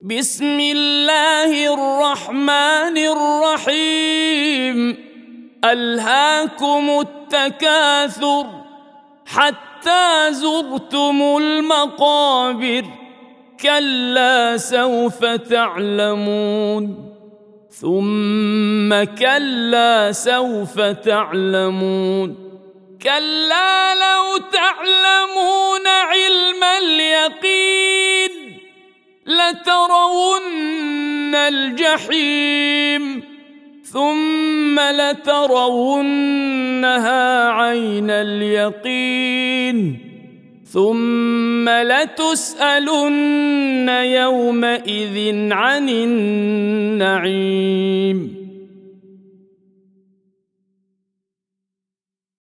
بسم الله الرحمن الرحيم ألهاكم التكاثر حتى زرتم المقابر كلا سوف تعلمون ثم كلا سوف تعلمون كلا لو تعلمون علم اليقين لترون الجحيم ثم لترونها عين اليقين ثم لتسألن يومئذ عن النعيم